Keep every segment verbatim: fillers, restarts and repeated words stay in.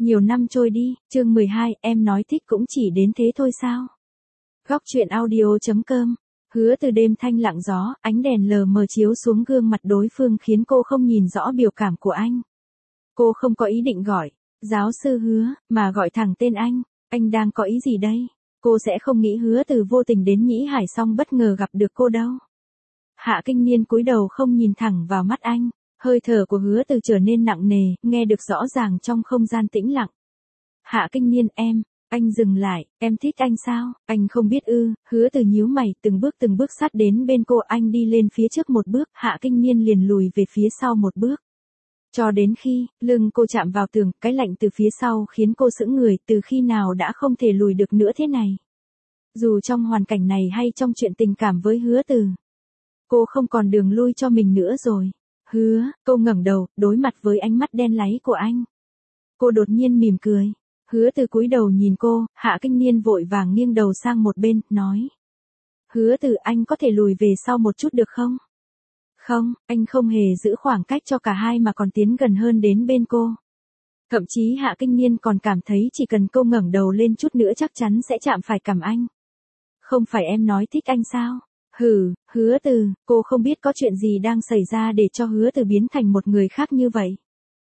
Nhiều năm trôi đi, chương mười hai, em nói thích cũng chỉ đến thế thôi sao? Góc truyện audio chấm com. Hứa Từ đêm thanh lặng gió, ánh đèn lờ mờ chiếu xuống gương mặt đối phương khiến cô không nhìn rõ biểu cảm của anh. Cô không có ý định gọi, giáo sư Hứa, mà gọi thẳng tên anh. Anh đang có ý gì đây? Cô sẽ không nghĩ Hứa Từ vô tình đến Nhĩ Hải xong bất ngờ gặp được cô đâu. Hạ Kinh Niên cúi đầu không nhìn thẳng vào mắt anh. Hơi thở của Hứa Từ trở nên nặng nề, nghe được rõ ràng trong không gian tĩnh lặng. Hạ Kinh Niên, em, anh dừng lại, em thích anh sao? Anh không biết ư? Hứa Từ nhíu mày, từng bước từng bước sát đến bên cô. Anh đi lên phía trước một bước, Hạ Kinh Niên liền lùi về phía sau một bước. Cho đến khi, lưng cô chạm vào tường, cái lạnh từ phía sau khiến cô sững người. Từ khi nào đã không thể lùi được nữa thế này? Dù trong hoàn cảnh này hay trong chuyện tình cảm với Hứa Từ, cô không còn đường lui cho mình nữa rồi. Hứa, cô ngẩng đầu, đối mặt với ánh mắt đen láy của anh. Cô đột nhiên mỉm cười. Hứa Từ cúi đầu nhìn cô, Hạ Kinh Niên vội vàng nghiêng đầu sang một bên, nói. Hứa Từ, anh có thể lùi về sau một chút được không? Không, anh không hề giữ khoảng cách cho cả hai mà còn tiến gần hơn đến bên cô. Thậm chí Hạ Kinh Niên còn cảm thấy chỉ cần cô ngẩng đầu lên chút nữa chắc chắn sẽ chạm phải cằm anh. Không phải em nói thích anh sao? Hừ, Hứa Từ, cô không biết có chuyện gì đang xảy ra để cho Hứa Từ biến thành một người khác như vậy.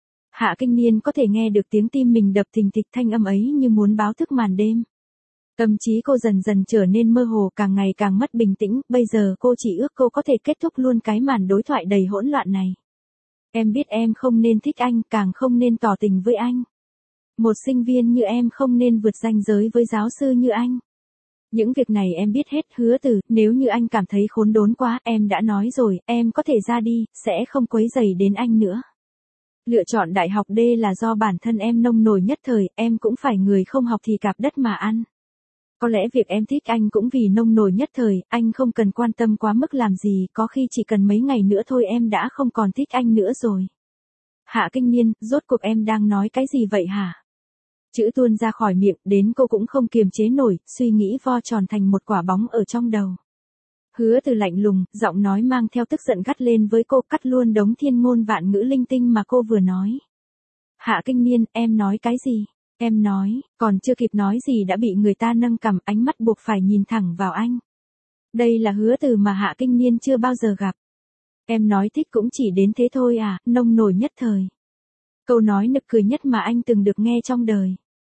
Hạ Kinh Niên có thể nghe được tiếng tim mình đập thình thịch, thanh âm ấy như muốn báo thức màn đêm. Tâm trí cô dần dần trở nên mơ hồ, càng ngày càng mất bình tĩnh, bây giờ cô chỉ ước cô có thể kết thúc luôn cái màn đối thoại đầy hỗn loạn này. Em biết em không nên thích anh, càng không nên tỏ tình với anh. Một sinh viên như em không nên vượt ranh giới với giáo sư như anh. Những việc này em biết hết. Hứa Từ, nếu như anh cảm thấy khốn đốn quá, em đã nói rồi, em có thể ra đi, sẽ không quấy rầy đến anh nữa. Lựa chọn đại học D là do bản thân em nông nổi nhất thời, em cũng phải người không học thì cạp đất mà ăn. Có lẽ việc em thích anh cũng vì nông nổi nhất thời, anh không cần quan tâm quá mức làm gì, có khi chỉ cần mấy ngày nữa thôi em đã không còn thích anh nữa rồi. Hạ Kinh Niên, rốt cuộc em đang nói cái gì vậy hả? Chữ tuôn ra khỏi miệng, đến cô cũng không kiềm chế nổi, suy nghĩ vo tròn thành một quả bóng ở trong đầu. Hứa Từ lạnh lùng, giọng nói mang theo tức giận gắt lên với cô, cắt luôn đống thiên ngôn vạn ngữ linh tinh mà cô vừa nói. Hạ Kinh Niên, em nói cái gì? Em nói, còn chưa kịp nói gì đã bị người ta nâng cằm, ánh mắt buộc phải nhìn thẳng vào anh. Đây là Hứa Từ mà Hạ Kinh Niên chưa bao giờ gặp. Em nói thích cũng chỉ đến thế thôi à, nông nổi nhất thời. Câu nói nực cười nhất mà anh từng được nghe trong đời.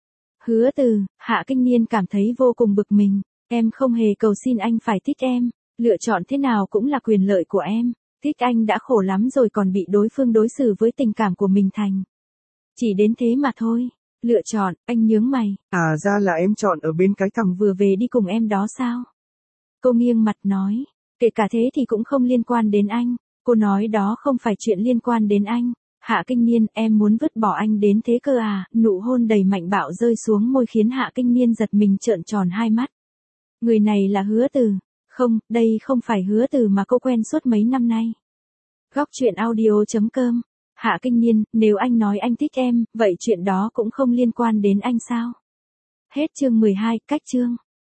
Hứa Từ, Hạ Kinh Niên cảm thấy vô cùng bực mình. Em không hề cầu xin anh phải thích em. Lựa chọn thế nào cũng là quyền lợi của em. Thích anh đã khổ lắm rồi còn bị đối phương đối xử với tình cảm của mình thành. Chỉ đến thế mà thôi. Lựa chọn, anh nhướng mày. À ra là em chọn ở bên cái thằng Vừa về đi cùng em đó sao? Cô nghiêng mặt nói. Kể cả thế thì cũng không liên quan đến anh. Cô nói đó không phải chuyện liên quan đến anh. Hạ Kinh Niên, em muốn vứt bỏ anh đến thế cơ à? Nụ hôn đầy mạnh bạo rơi xuống môi khiến Hạ Kinh Niên giật mình trợn tròn hai mắt. Người này là Hứa Từ. Không, đây không phải Hứa Từ mà cô quen suốt mấy năm nay. Góc truyện audio chấm com. Hạ Kinh Niên, nếu anh nói anh thích em, vậy chuyện đó cũng không liên quan đến anh sao? Hết chương mười hai, cách chương.